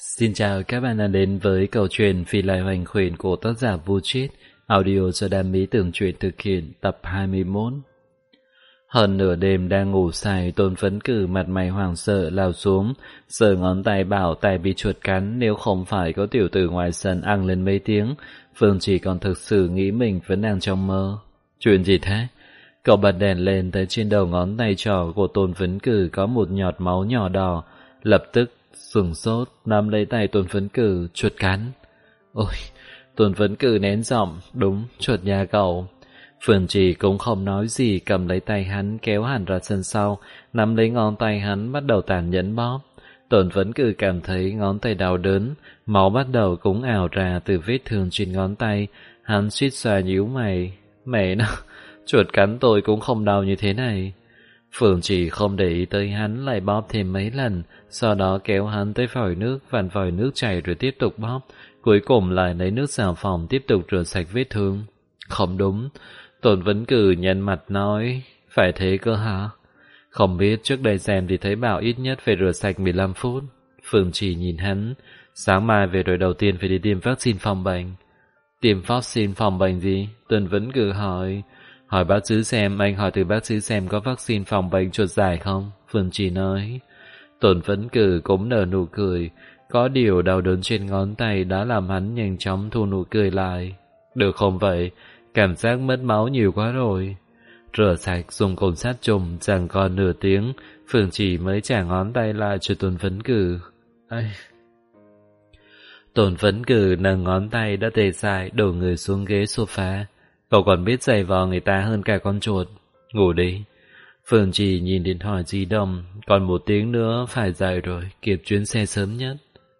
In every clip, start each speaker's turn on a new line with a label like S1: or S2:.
S1: Xin chào các bạn đã đến với câu chuyện Phi Lai Hoành Khuyển của tác giả Vu Chít, audio do Đam Mỹ Tưởng Truyện thực hiện, tập 21. Hơn nửa đêm đang ngủ say, Tôn Phấn Cử mặt mày hoảng sợ lao xuống, giơ ngón tay bảo tay bị chuột cắn, nếu không phải có tiểu tử ngoài sân ăng lên mấy tiếng, Phương chỉ còn thực sự nghĩ mình vẫn đang trong mơ. Chuyện gì thế? Cậu bật đèn lên thấy trên đầu ngón tay trỏ của Tôn Phấn Cử có một nhọt máu nhỏ đỏ, lập tức sửng sốt nắm lấy tay Tôn Phấn Cử. Chuột cắn. Ôi, Tôn Phấn Cử nén giọng, đúng, chuột nhà cậu. Phương Trì cũng không nói gì, cầm lấy tay hắn kéo hắn ra sân sau, nắm lấy ngón tay hắn bắt đầu tàn nhẫn bóp. Tôn Phấn Cử cảm thấy ngón tay đau đớn, máu bắt đầu cũng ào ra từ vết thương trên ngón tay. Hắn suýt xoa nhíu mày. Mẹ nó, chuột cắn tôi cũng không đau như thế này. Phương Trì không để ý tới hắn, lại bóp thêm mấy lần, sau đó kéo hắn tới vòi nước, vặn vòi nước chảy rồi tiếp tục bóp, cuối cùng lại lấy nước xà phòng tiếp tục rửa sạch vết thương. Không đúng, Tôn Vấn Cử nhăn mặt nói, phải thế cơ hả? Không biết, trước đây xem thì thấy bảo ít nhất phải rửa sạch 15 phút. Phương Trì nhìn hắn, sáng mai về rồi đầu tiên phải đi tiêm vaccine phòng bệnh. Tiêm vaccine phòng bệnh gì? Tôn Vấn Cử hỏi. Hỏi bác sĩ xem, anh hỏi từ bác sĩ xem có vaccine phòng bệnh chuột dài không? Phương Trì nói. Tôn Phấn Cử cũng nở nụ cười, có điều đau đớn trên ngón tay đã làm hắn nhanh chóng thu nụ cười lại. Được không vậy? Cảm giác mất máu nhiều quá rồi. Rửa sạch dùng cồn sát trùng, chẳng còn nửa tiếng, Phương Trì mới trả ngón tay lại cho Tôn Phấn Cử. Tôn Phấn Cử nâng ngón tay đã tê dại, đổ người xuống ghế sofa. Cậu còn biết giày vò người ta hơn cả con chuột. Ngủ đi. Phương Trì nhìn điện thoại di động, còn 1 tiếng nữa phải dậy rồi, kịp chuyến xe sớm nhất.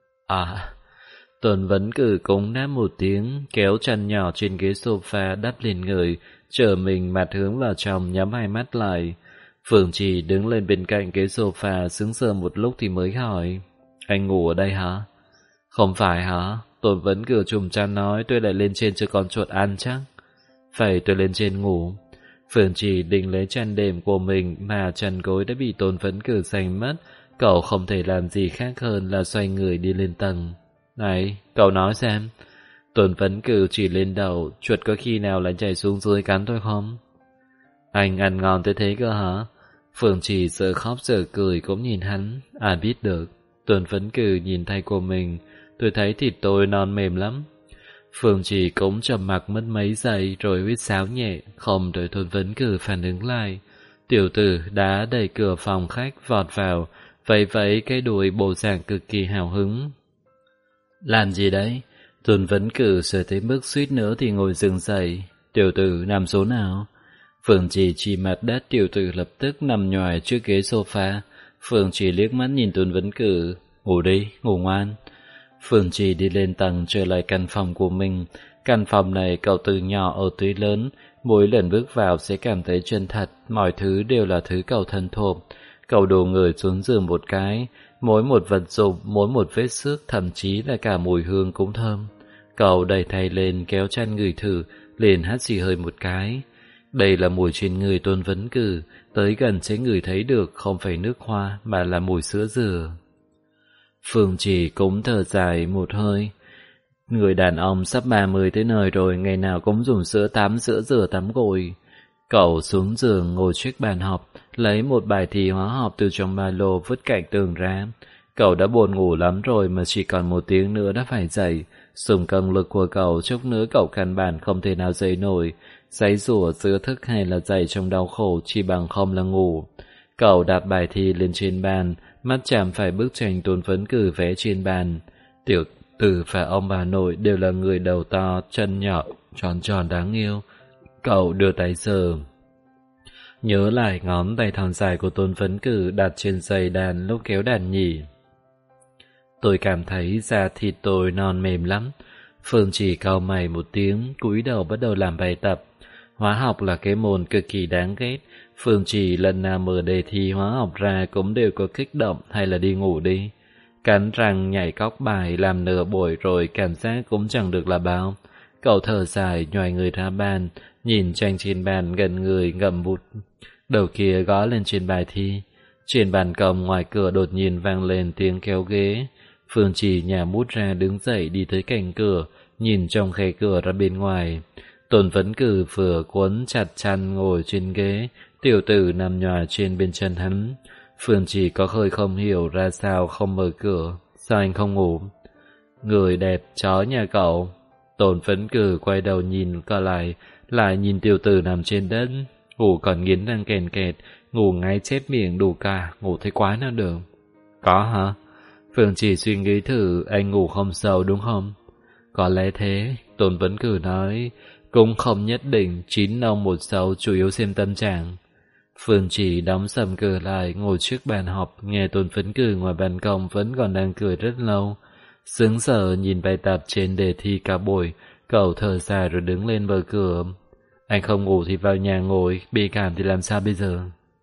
S1: Tôn Vấn Cử cũng đáp 1 tiếng, kéo chân nhỏ trên ghế sofa đắp lên người, trở mình mặt hướng vào trong, nhắm hai mắt lại. Phương Trì đứng lên bên cạnh ghế sofa, sững sờ một lúc thì mới hỏi, anh ngủ ở đây hả? Không phải hả? Tôn Vấn Cử trùm chăn nói, tôi lại lên trên cho con chuột ăn chắc. Phải, tôi lên trên ngủ. Phương Trì định lấy chăn đệm của mình mà chăn gối đã bị Tôn Vấn Cử giành mất. Cậu không thể làm gì khác hơn là xoay người đi lên tầng. Này, cậu nói xem. Tôn Vấn Cử chỉ lên đầu, chuột có khi nào lại chạy xuống dưới cắn tôi không? Anh ăn ngon tới thế cơ hả? Phương Trì sợ khóc sợ cười cũng nhìn hắn. Ai biết được. Tôn Vấn Cử nhìn tay của mình. Tôi thấy thịt tôi non mềm lắm. Phương Trì cũng trầm mặc mất mấy giây rồi huýt sáo nhẹ, không đợi Tôn Vấn Cử phản ứng lại. Tiểu tử đã đẩy cửa phòng khách vọt vào, vẫy cái đuôi bộ dạng cực kỳ hào hứng. Làm gì đấy? Tôn Vấn Cử sợ tới mức suýt nữa thì ngồi dừng dậy. Tiểu tử nằm số nào? Phương Trì chỉ mặt đất, tiểu tử lập tức nằm nhoài trước ghế sofa. Phương Trì liếc mắt nhìn Tôn Vấn Cử. Ngủ đi, ngủ ngoan. Phương Trì đi lên tầng trở lại căn phòng của mình. Căn phòng này cậu từ nhỏ ở tới lớn, mỗi lần bước vào sẽ cảm thấy chân thật, mọi thứ đều là thứ cậu thân thuộc. Cậu đổ người xuống giường một cái, mỗi một vật dụng, mỗi một vết xước, thậm chí là cả mùi hương cũng thơm. Cậu đẩy tay lên kéo chăn ngửi thử, liền hắt xì hơi một cái. Đây là mùi trên người Tôn Vấn Cử, tới gần sẽ ngửi thấy được, không phải nước hoa mà là mùi sữa dừa. Phương Trì cũng thở dài một hơi. Người đàn ông sắp 30 tới nơi rồi, ngày nào cũng dùng sữa tắm, sữa rửa tắm gội. Cậu xuống giường ngồi trước bàn học, lấy một bài thi hóa học từ trong ba lô vứt cạnh tường ra. Cậu đã buồn ngủ lắm rồi mà chỉ còn 1 tiếng nữa đã phải dậy. Dùng công lực của cậu, chốc nữa cậu căn bản không thể nào dậy nổi. Giãy giụa giữa thức hay là dậy trong đau khổ, chỉ bằng không là ngủ. Cậu đặt bài thi lên trên bàn, mắt chạm phải bức tranh Tôn Vấn Cử vẽ trên bàn. Tiểu tử và ông bà nội đều là người đầu to, chân nhỏ, tròn tròn đáng yêu. Cậu đưa tay sờ, nhớ lại ngón tay thon dài của Tôn Vấn Cử đặt trên dây đàn lúc kéo đàn nhỉ. Tôi cảm thấy da thịt tôi non mềm lắm. Phương Trì cau mày một tiếng, cúi đầu bắt đầu làm bài tập. Hóa học là cái môn cực kỳ đáng ghét. Phương Trì lần nào mở đề thi hóa học ra cũng đều có kích động hay là đi ngủ đi. Cắn răng nhảy cóc bài làm nửa buổi rồi cảm giác cũng chẳng được là bao. Cậu thở dài nhoài người ra bàn, nhìn tranh trên bàn gần người ngậm bút. Đầu kia gõ lên trên bài thi. Trên bàn công ngoài cửa đột nhiên vang lên tiếng kéo ghế. Phương Trì nhả mút ra đứng dậy đi tới cạnh cửa, nhìn trong khe cửa ra bên ngoài. Tôn Vấn Cử vừa cuốn chặt chăn ngồi trên ghế, tiểu tử nằm nhòa trên bên chân hắn. Phương Trì có hơi không hiểu ra sao không mở cửa. Sao anh không ngủ? Người đẹp chó nhà cậu. Tôn Vấn Cử quay đầu nhìn co lại nhìn tiểu tử nằm trên đất. Ngủ còn nghiến răng kèn kẹt, ngủ ngáy chép miệng đủ cả, ngủ thấy quái nào được. Có hả? Phương Trì suy nghĩ thử, anh ngủ không sâu đúng không? Có lẽ thế, Tôn Vấn Cử nói, cũng không nhất định, 9 nông 1 xấu, chủ yếu xem tâm trạng. Phương Trì đóng sầm cửa lại, ngồi trước bàn họp, nghe Tôn Vấn Cử ngoài ban công vẫn còn đang cười rất lâu. Sững sờ nhìn bài tập trên đề thi cả buổi, cậu thở dài rồi đứng lên mở cửa. Anh không ngủ thì vào nhà ngồi, bị cảm thì làm sao bây giờ?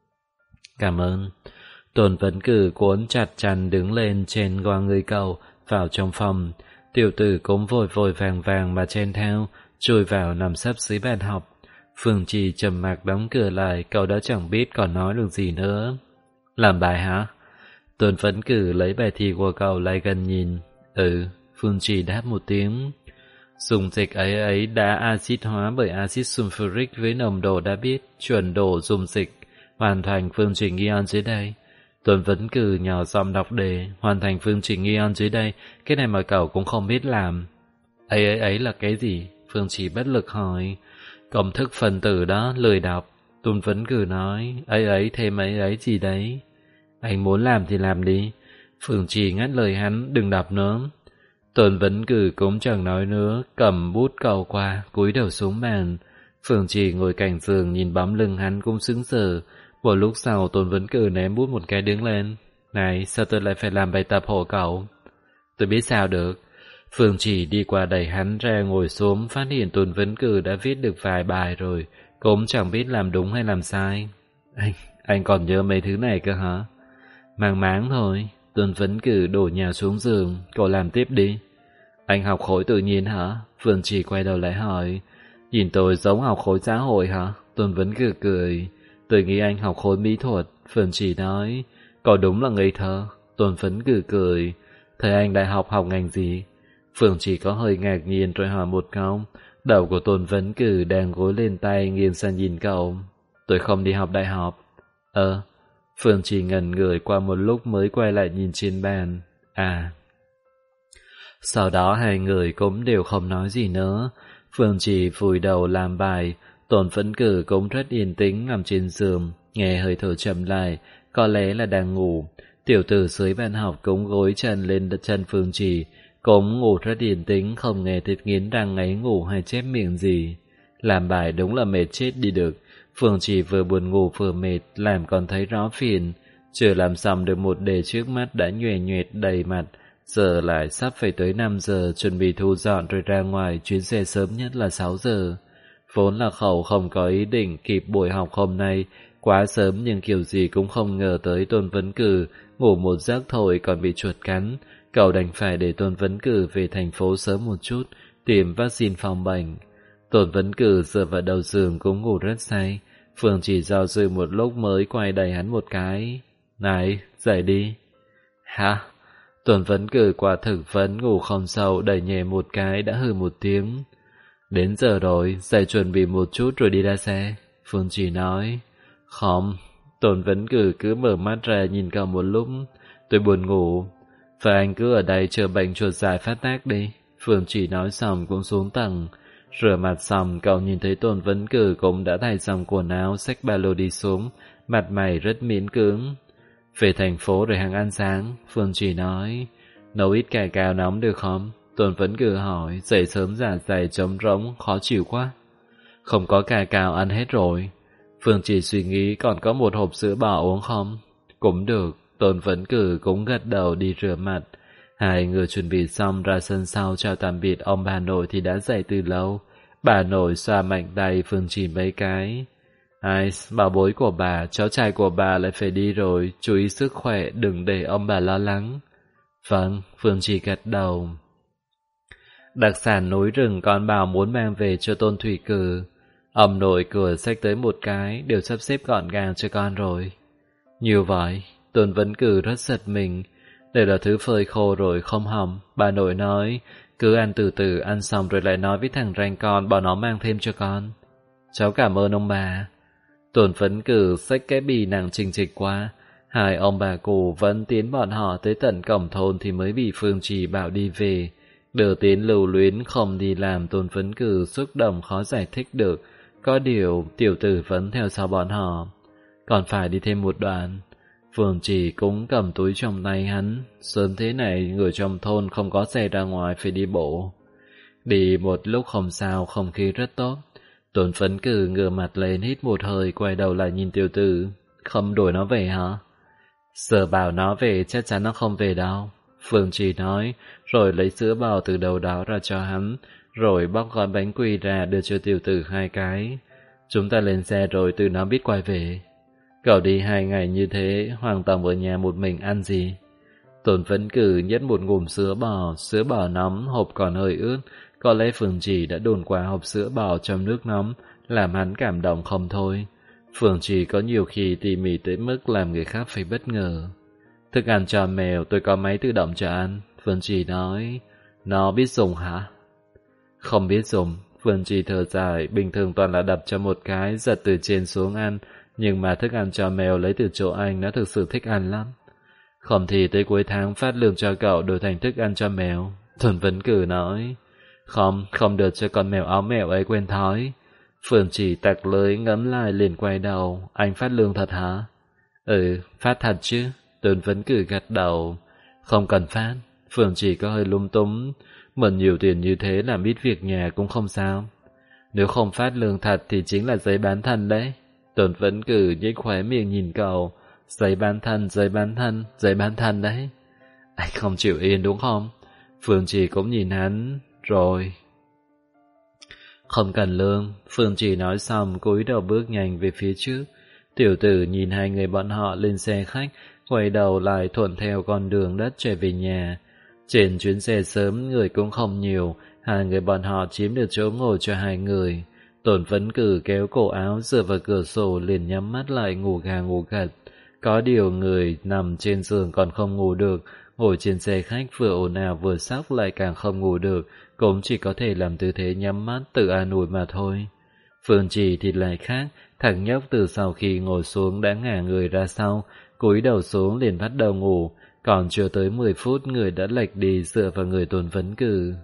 S1: Cảm ơn. Tôn Vấn Cử cuốn chặt chăn đứng lên trên qua người cậu, vào trong phòng. Tiểu tử cũng vội vội vàng mà chen theo, chui vào nằm sấp dưới bàn học. Phương Trì trầm mặc đóng cửa lại, cậu đã chẳng biết còn nói được gì nữa. Làm bài hả? Tôn Vấn Cử lấy bài thi của cậu lại gần nhìn. Phương Trì đáp một tiếng. Dung dịch ấy đã axit hóa bởi axit sulfuric với nồng độ đã biết, chuẩn độ dung dịch, hoàn thành phương trình ion dưới đây. Tôn Vấn Cử nhỏ giọng đọc đề, hoàn thành phương trình ion dưới đây, cái này mà cậu cũng không biết làm. Ấy là cái gì? Phương Trì bất lực hỏi. Công thức phân tử đó, lười đọc. Tôn Vấn Cử nói, ấy thêm ấy gì đấy. Anh muốn làm thì làm đi. Phương Trì ngắt lời hắn, đừng đọc nữa. Tôn Vấn Cử cũng chẳng nói nữa, cầm bút cầu qua, cúi đầu xuống bàn. Phương Trì ngồi cạnh giường nhìn bóng lưng hắn cũng sững sờ. Một lúc sau Tôn Vấn Cử ném bút một cái đứng lên. Này, sao tôi lại phải làm bài tập hộ cậu? Tôi biết sao được. Phương Trì đi qua đẩy hắn ra ngồi xuống, phát hiện Tôn Vấn Cử đã viết được vài bài rồi, cũng chẳng biết làm đúng hay làm sai. Anh còn nhớ mấy thứ này cơ hả? Mang máng thôi. Tôn Vấn Cử đổ nhào xuống giường, cậu làm tiếp đi. Anh học khối tự nhiên hả? Phương Trì quay đầu lại hỏi. Nhìn tôi giống học khối xã hội hả? Tôn Vấn Cử cười. Tôi nghĩ anh học khối mỹ thuật. Phương Trì nói. Cậu đúng là ngây thơ. Tôn Vấn Cử cười. Thời anh đại học học ngành gì? Phương Trì có hơi ngạc nhiên rồi hỏi một câu. Đầu của Tôn Vấn Cử đang gối lên tay nghiêng sang nhìn cậu. Tôi không đi học đại học. Phương Trì ngẩn người qua một lúc mới quay lại nhìn trên bàn. Sau đó hai người cũng đều không nói gì nữa. Phương Trì vùi đầu làm bài. Tôn Vấn Cử cũng rất yên tĩnh nằm trên giường, nghe hơi thở chậm lại, có lẽ là đang ngủ. Tiểu tử dưới bàn học cũng gối chân lên chân Phương Trì, cũng ngủ rất yên tĩnh, không nghe thấy nghiến răng ngáy ngủ hay chép miệng gì. Làm bài đúng là mệt chết đi được. Phương Trì vừa buồn ngủ vừa mệt, làm còn thấy rõ phiền. Chưa làm xong được một đề trước mắt đã nhoè nhoẹt đầy mặt, giờ lại sắp phải tới 5 giờ, chuẩn bị thu dọn rồi ra ngoài, chuyến xe sớm nhất là 6 giờ. Vốn là Khẩu không có ý định kịp buổi học hôm nay, quá sớm nhưng kiểu gì cũng không ngờ tới Tôn Vấn Cử, ngủ một giấc thôi còn bị chuột cắn. Cậu đành phải để Tôn Vấn Cử về thành phố sớm một chút, tìm vaccine phòng bệnh. Tôn Vấn Cử dựa vào đầu giường cũng ngủ rất say. Phương chỉ do dự một lúc mới quay đẩy hắn một cái. Này, dậy đi. Hả? Tôn Vấn Cử quả thực vẫn ngủ không sâu, đẩy nhẹ một cái đã hừ một tiếng. Đến giờ rồi, dậy chuẩn bị một chút rồi đi ra xe. Phương chỉ nói. Không. Tôn Vấn Cử cứ mở mắt ra nhìn cậu một lúc. Tôi buồn ngủ. Và anh cứ ở đây chờ bệnh chuột dại phát tác đi. Phương chỉ nói xong cũng xuống tầng. Rửa mặt xong, cậu nhìn thấy Tôn Vấn Cử cũng đã thay xong quần áo, xách ba lô đi xuống, mặt mày rất miễn cưỡng. Về thành phố rồi hàng ăn sáng, Phương chỉ nói. Nấu ít cà cao nóng được không? Tôn Vấn Cử hỏi, dậy sớm dạ dày trống rỗng, khó chịu quá. Không có cà cao ăn hết rồi. Phương chỉ suy nghĩ còn có một hộp sữa bò uống không? Cũng được. Tôn Vấn Cử cũng gật đầu đi rửa mặt. Hai người chuẩn bị xong ra sân sau chào tạm biệt ông bà nội thì đã dậy từ lâu. Bà nội xoa mạnh tay Phương Trì mấy cái. Ai, bảo bối của bà, cháu trai của bà lại phải đi rồi, chú ý sức khỏe, đừng để ông bà lo lắng. Vâng, Phương Trì gật đầu. Đặc sản núi rừng con bảo muốn mang về cho Tôn Thủy Cử. Ông nội cửa xách tới một cái, đều sắp xếp gọn gàng cho con rồi. Nhiều vậy, Tôn Vấn Cử rất giật mình. Đều là thứ phơi khô rồi không hỏng. Bà nội nói, cứ ăn từ từ, ăn xong rồi lại nói với thằng ranh con, bảo nó mang thêm cho con. Cháu cảm ơn ông bà. Tuần Phấn Cử xách cái bì nặng trình trịch qua. Hai ông bà cụ vẫn tiến bọn họ tới tận cổng thôn thì mới bị Phương Trì bảo đi về. Đưa tiến lưu luyến không đi làm, Tôn Phấn Cử xúc động khó giải thích được. Có điều tiểu tử vẫn theo sau bọn họ. Còn phải đi thêm một đoạn. Phương Trì cũng cầm túi trong tay hắn. Sớm thế này người trong thôn không có xe ra ngoài, phải đi bộ. Đi một lúc không sao, không khí rất tốt. Tôn Phấn Cử ngửa mặt lên hít một hơi, quay đầu lại nhìn tiểu tử. Không đuổi nó về hả? Giờ bảo nó về chắc chắn nó không về đâu. Phương Trì nói, rồi lấy sữa bò từ đầu đó ra cho hắn, rồi bóc gói bánh quy ra đưa cho tiểu tử 2 cái. Chúng ta lên xe rồi từ nó biết quay về. Cậu đi 2 ngày như thế, Hoàng Tổng ở nhà một mình ăn gì? Tôn Phấn Cử nhét một ngụm sữa bò nóng, hộp còn hơi ướt. Có lẽ Phương Trì đã đồn qua hộp sữa bò trong nước nóng, làm hắn cảm động không thôi. Phương Trì có nhiều khi tỉ mỉ tới mức làm người khác phải bất ngờ. Thức ăn cho mèo, tôi có máy tự động cho ăn. Phương Trì nói, nó biết dùng hả? Không biết dùng. Phương Trì thở dài, bình thường toàn là đập cho một cái, giật từ trên xuống ăn. Nhưng mà thức ăn cho mèo lấy từ chỗ anh, nó thực sự thích ăn lắm. Không thì tới cuối tháng phát lương cho cậu đổi thành thức ăn cho mèo. Thuần Vấn Cử nói, không được cho con mèo áo mèo ấy quên thói. Phương Trì tặc lưới ngấm lại liền quay đầu, anh phát lương thật hả? Ừ, phát thật chứ. Tôn Phấn Cử gật đầu. Không cần phát. Phương Trì có hơi lung túng. Mượn nhiều tiền như thế làm ít việc nhà cũng không sao. Nếu không phát lương thật thì chính là giấy bán thân đấy. Tôn Phấn Cử nhếch khóe miệng nhìn cậu. Giấy bán thân đấy. Anh không chịu yên đúng không? Phương Trì cũng nhìn hắn. Rồi. Không cần lương. Phương Trì nói xong cúi đầu bước nhanh về phía trước. Tiểu tử nhìn hai người bọn họ lên xe khách, quay đầu lại thuận theo con đường đất trở về nhà. Trên chuyến xe sớm người cũng không nhiều, hai người bọn họ chiếm được chỗ ngồi cho hai người. Tôn Phấn Cử kéo cổ áo dựa vào cửa sổ liền nhắm mắt lại ngủ gà ngủ gật. Có điều người nằm trên giường còn không ngủ được, ngồi trên xe khách vừa ồn ào vừa sóc lại càng không ngủ được, cũng chỉ có thể làm tư thế nhắm mắt tự an ủi mà thôi. Phương Trì thì lại khác, thằng nhóc từ sau khi ngồi xuống đã ngả người ra sau, cúi đầu xuống liền bắt đầu ngủ, còn chưa tới 10 phút người đã lệch đi dựa vào người Tôn Phấn Cử.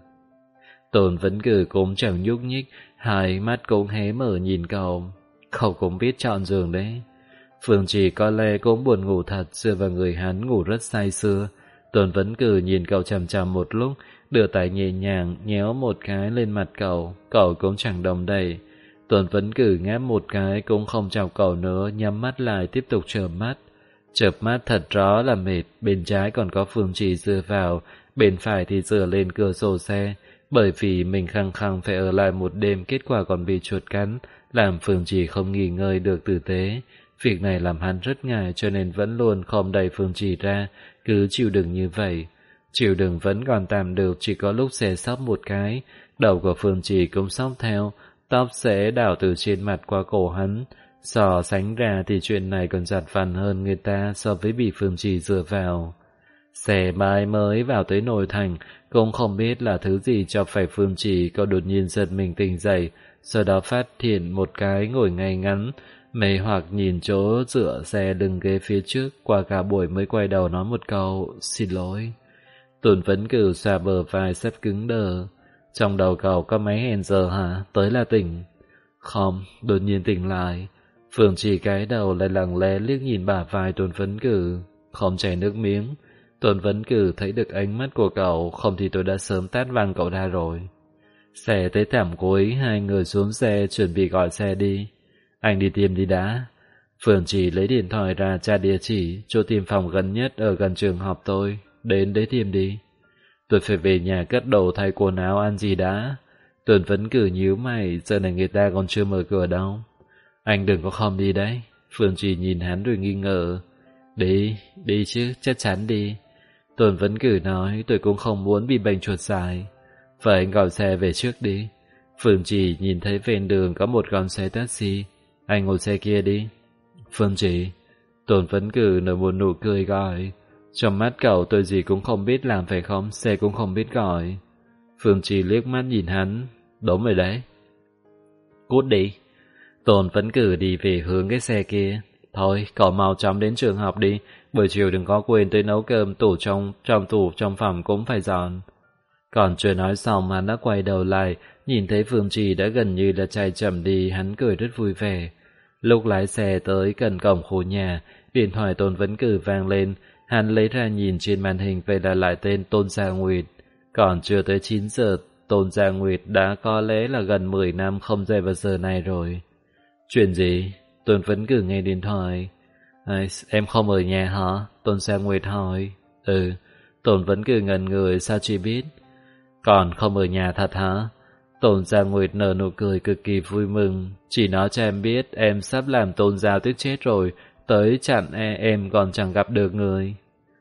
S1: Tôn Phấn Cử cũng chẳng nhúc nhích, hai mắt cũng hé mở nhìn cậu. Cậu cũng biết chọn giường đấy. Phương Trì có lẽ cũng buồn ngủ thật, dựa vào người hắn ngủ rất say sưa. Tôn Phấn Cử nhìn cậu chằm chằm một lúc, đưa tay nhẹ nhàng nhéo một cái lên mặt cậu, cậu cũng chẳng đồng đẩy. Tôn Phấn Cử ngáp một cái cũng không chào cậu nữa, nhắm mắt lại tiếp tục chợp mắt. Chợp mắt thật rõ là mệt, bên trái còn có Phương Trì dựa vào, bên phải thì dựa lên cửa sổ xe. Bởi vì mình khăng khăng phải ở lại một đêm, kết quả còn bị chuột cắn, làm Phương Trì không nghỉ ngơi được tử tế. Việc này làm hắn rất ngại cho nên vẫn luôn không đẩy Phương Trì ra, cứ chịu đựng như vậy. Chịu đựng vẫn còn tạm được, chỉ có lúc xe sóc một cái, đầu của Phương Trì cũng sóc theo, tóc sẽ đảo từ trên mặt qua cổ hắn. So sánh ra thì chuyện này còn giặt vặt hơn người ta so với bị Phương Trì dựa vào. Xe mãi mới vào tới nội thành, cũng không biết là thứ gì cho phải Phương Trì có đột nhiên giật mình tỉnh dậy, sau đó phát hiện một cái ngồi ngay ngắn, mê hoặc nhìn chỗ dựa xe đứng ghế phía trước, qua cả buổi mới quay đầu nói một câu, xin lỗi. Tôn Phấn Cử xoa bờ vai sắp cứng đờ. Trong đầu cậu có máy hẹn giờ hả? Tới là tỉnh. Không, đột nhiên tỉnh lại. Phương Trì cái đầu lại lặng lẽ liếc nhìn bả vai Tôn Phấn Cử. Không chảy nước miếng. Tôn Phấn Cử thấy được ánh mắt của cậu, không thì tôi đã sớm tát văng cậu ra rồi. Xe tới thảm cuối, hai người xuống xe chuẩn bị gọi xe đi. Anh đi tiêm đi đã. Phương Trì lấy điện thoại ra tra địa chỉ, chỗ tiêm phòng gần nhất ở gần trường học tôi. Đến đấy tiêm đi. Tôi phải về nhà cất đồ thay quần áo ăn gì đã. Tôn Phấn Cử nhíu mày, giờ này người ta còn chưa mở cửa đâu. Anh đừng có không đi đấy. Phương Trì nhìn hắn rồi nghi ngờ. Đi chứ, chắc chắn đi. Tôn Phấn Cử nói, tôi cũng không muốn bị bệnh chuột dài. Vậy anh gọi xe về trước đi. Phương Trì nhìn thấy ven đường có một con xe taxi. Anh ngồi xe kia đi. Phương Trì. Tôn Phấn Cử nở một nụ cười gọi. Trong mắt cậu tôi gì cũng không biết làm phải không, xe cũng không biết gọi. Phương Trì liếc mắt nhìn hắn. Đúng rồi đấy. Cút đi. Tôn vẫn cử đi về hướng cái xe kia. Thôi, cậu mau chóng đến trường học đi, buổi chiều đừng có quên tới nấu cơm, tủ trong phòng cũng phải dọn. Còn chưa nói xong hắn đã quay đầu lại, nhìn thấy Phương Trì đã gần như là chạy chậm đi, hắn cười rất vui vẻ. Lúc lái xe tới gần cổng khu nhà, điện thoại Tôn Vấn Cử vang lên, hắn lấy ra nhìn trên màn hình vậy là lại tên Tôn Gia Nguyệt. Còn chưa tới 9 giờ, Tôn Gia Nguyệt đã có lẽ là gần 10 năm không dậy vào giờ này rồi. Chuyện gì? Tôn Vấn Cử nghe điện thoại. Em không ở nhà hả? Tôn Gia Nguyệt hỏi. Ừ. Tôn Vấn Cử ngẩn người, sao chị biết? Còn không ở nhà thật hả? Tôn Gia Nguyệt nở nụ cười cực kỳ vui mừng. Chỉ nói cho em biết em sắp làm Tôn Giao tức chết rồi, tới chặn em còn chẳng gặp được người.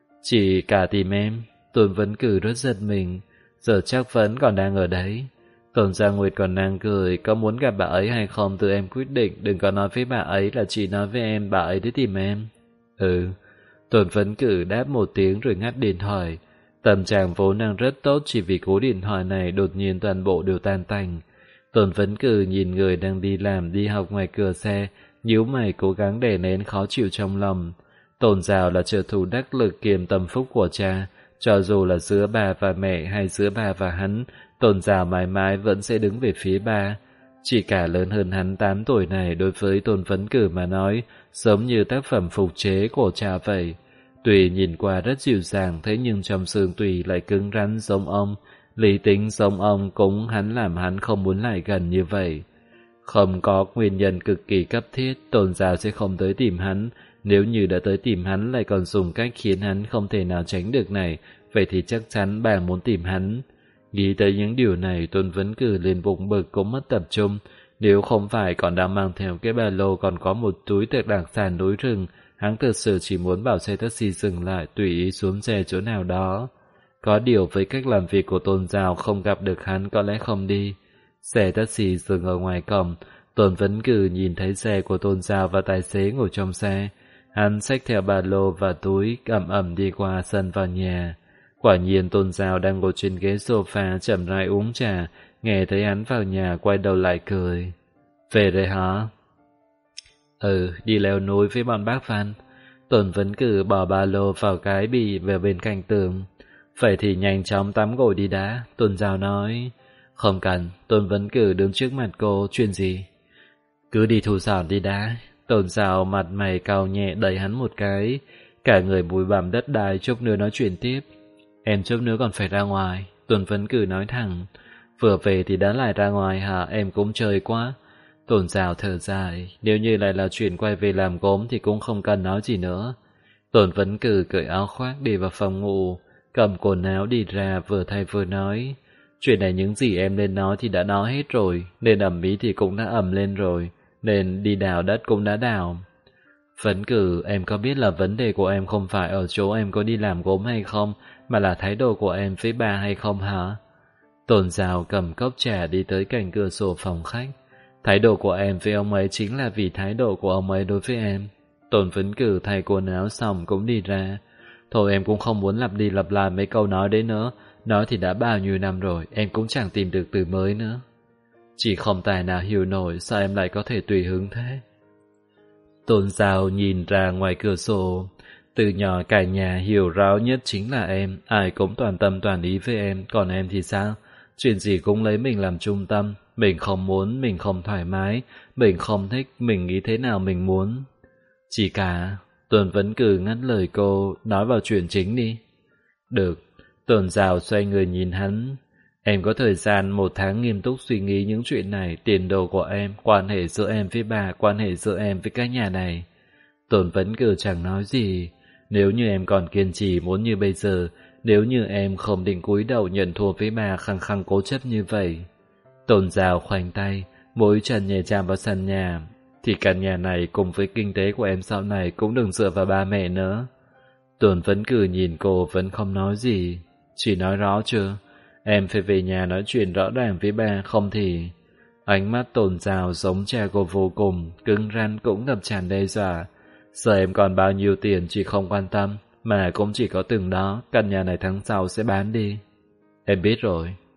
S1: Chỉ cả tìm em. Tôn Vấn Cử rất giật mình. Giờ chắc vẫn còn đang ở đấy. Tôn Gia Nguyệt còn đang cười. Có muốn gặp bà ấy hay không tự em quyết định. Đừng có nói với bà ấy là chỉ nói với em bà ấy đến tìm em. Ừ. Tôn Vấn Cử đáp một tiếng rồi ngắt điện thoại. Tâm trạng vốn đang rất tốt, chỉ vì cú điện thoại này đột nhiên toàn bộ đều tan tành. Tôn Vấn Cử nhìn người đang đi làm đi học ngoài cửa xe, nhíu mày cố gắng đè nén khó chịu trong lòng. Tôn Giao là trợ thủ đắc lực kiềm tâm phúc của cha, cho dù là giữa bà và mẹ hay giữa bà và hắn, Tôn Giao mãi mãi vẫn sẽ đứng về phía ba. Chỉ cả lớn hơn hắn 8 tuổi này đối với Tôn Vấn Cử mà nói, giống như tác phẩm phục chế của cha vậy. Tuy nhìn qua rất dịu dàng, thế nhưng trong xương tùy lại cứng rắn giống ông, lý tính giống ông cũng hắn làm hắn không muốn lại gần như vậy. Không có nguyên nhân cực kỳ cấp thiết, Tôn Giao sẽ không tới tìm hắn. Nếu như đã tới tìm hắn lại còn dùng cách khiến hắn không thể nào tránh được này, vậy thì chắc chắn bà muốn tìm hắn. Nghĩ tới những điều này, Tôn Vấn Cử liền bụng bực cũng mất tập trung. Nếu không phải còn đang mang theo cái ba lô còn có một túi thực đặc sản núi rừng, hắn thực sự chỉ muốn bảo xe taxi dừng lại tùy ý xuống xe chỗ nào đó. Có điều với cách làm việc của Tôn Giao không gặp được hắn có lẽ không đi. Xe taxi dừng ở ngoài cổng, Tôn Vấn Cử nhìn thấy xe của Tôn Giao và tài xế ngồi trong xe. Hắn xách theo ba lô và túi ẩm ẩm đi qua sân vào nhà. Quả nhiên Tôn Giao đang ngồi trên ghế sofa chậm rãi uống trà, nghe thấy hắn vào nhà quay đầu lại cười. Về rồi hả? Ừ, đi leo núi với bọn bác Văn. Tôn Vấn Cử bỏ ba lô vào cái bì về bên cạnh tường. Vậy thì nhanh chóng tắm gội đi đã, Tôn Giao nói. Không cần, Tôn Vấn Cử đứng trước mặt cô, chuyện gì? Cứ đi thu dọn đi đã. Tôn Giao mặt mày cau nhẹ đẩy hắn một cái. Cả người bụi bặm đất đai, chút nữa nói chuyện tiếp. Em chút nữa còn phải ra ngoài, Tôn Vấn Cử nói thẳng. Vừa về thì đã lại ra ngoài hả, em cũng chơi quá. Tôn Giao thở dài, nếu như lại là chuyện quay về làm gốm thì cũng không cần nói gì nữa. Tôn Vấn Cử cởi áo khoác đi vào phòng ngủ, cầm quần áo đi ra vừa thay vừa nói. Chuyện này những gì em nên nói thì đã nói hết rồi, nên ầm ĩ thì cũng đã ầm lên rồi, nên đi đào đất cũng đã đào. Vấn Cử, em có biết là vấn đề của em không phải ở chỗ em có đi làm gốm hay không, mà là thái độ của em với ba hay không hả? Tôn Giao cầm cốc trà đi tới cạnh cửa sổ phòng khách. Thái độ của em với ông ấy chính là vì thái độ của ông ấy đối với em. Tôn Vấn Cử thay quần áo xong cũng đi ra. Thôi em cũng không muốn lặp đi lặp lại mấy câu nói đấy nữa. Nói thì đã bao nhiêu năm rồi, em cũng chẳng tìm được từ mới nữa. Chỉ không tài nào hiểu nổi sao em lại có thể tùy hứng thế. Tôn Giao nhìn ra ngoài cửa sổ. Từ nhỏ cả nhà hiểu rõ nhất chính là em, ai cũng toàn tâm toàn ý với em, còn em thì sao? Chuyện gì cũng lấy mình làm trung tâm, mình không muốn, mình không thoải mái, mình không thích, mình nghĩ thế nào mình muốn. Chỉ cả, Tôn Vấn Cử ngắt lời cô, nói vào chuyện chính đi. Được, Tôn Giao xoay người nhìn hắn. Em có thời gian 1 tháng nghiêm túc suy nghĩ những chuyện này, tiền đồ của em, quan hệ giữa em với bà, quan hệ giữa em với cái nhà này. Tôn Vấn Cử chẳng nói gì. Nếu như em còn kiên trì muốn như bây giờ, nếu như em không định cúi đầu nhận thua với bà khăng khăng cố chấp như vậy. Tôn Giao khoanh tay, mỗi chân nhẹ chạm vào sàn nhà. Thì căn nhà này cùng với kinh tế của em sau này cũng đừng dựa vào ba mẹ nữa. Tôn Vấn Cử nhìn cô vẫn không nói gì. Chỉ nói rõ chưa? Em phải về nhà nói chuyện rõ ràng với ba, không thì... Ánh mắt Tôn Giao giống cha cô vô cùng, cứng rắn cũng ngập tràn đe dọa. Giờ em còn bao nhiêu tiền chị không quan tâm, Mà cũng chỉ có từng đó, căn nhà này tháng sau sẽ bán đi. Em biết rồi.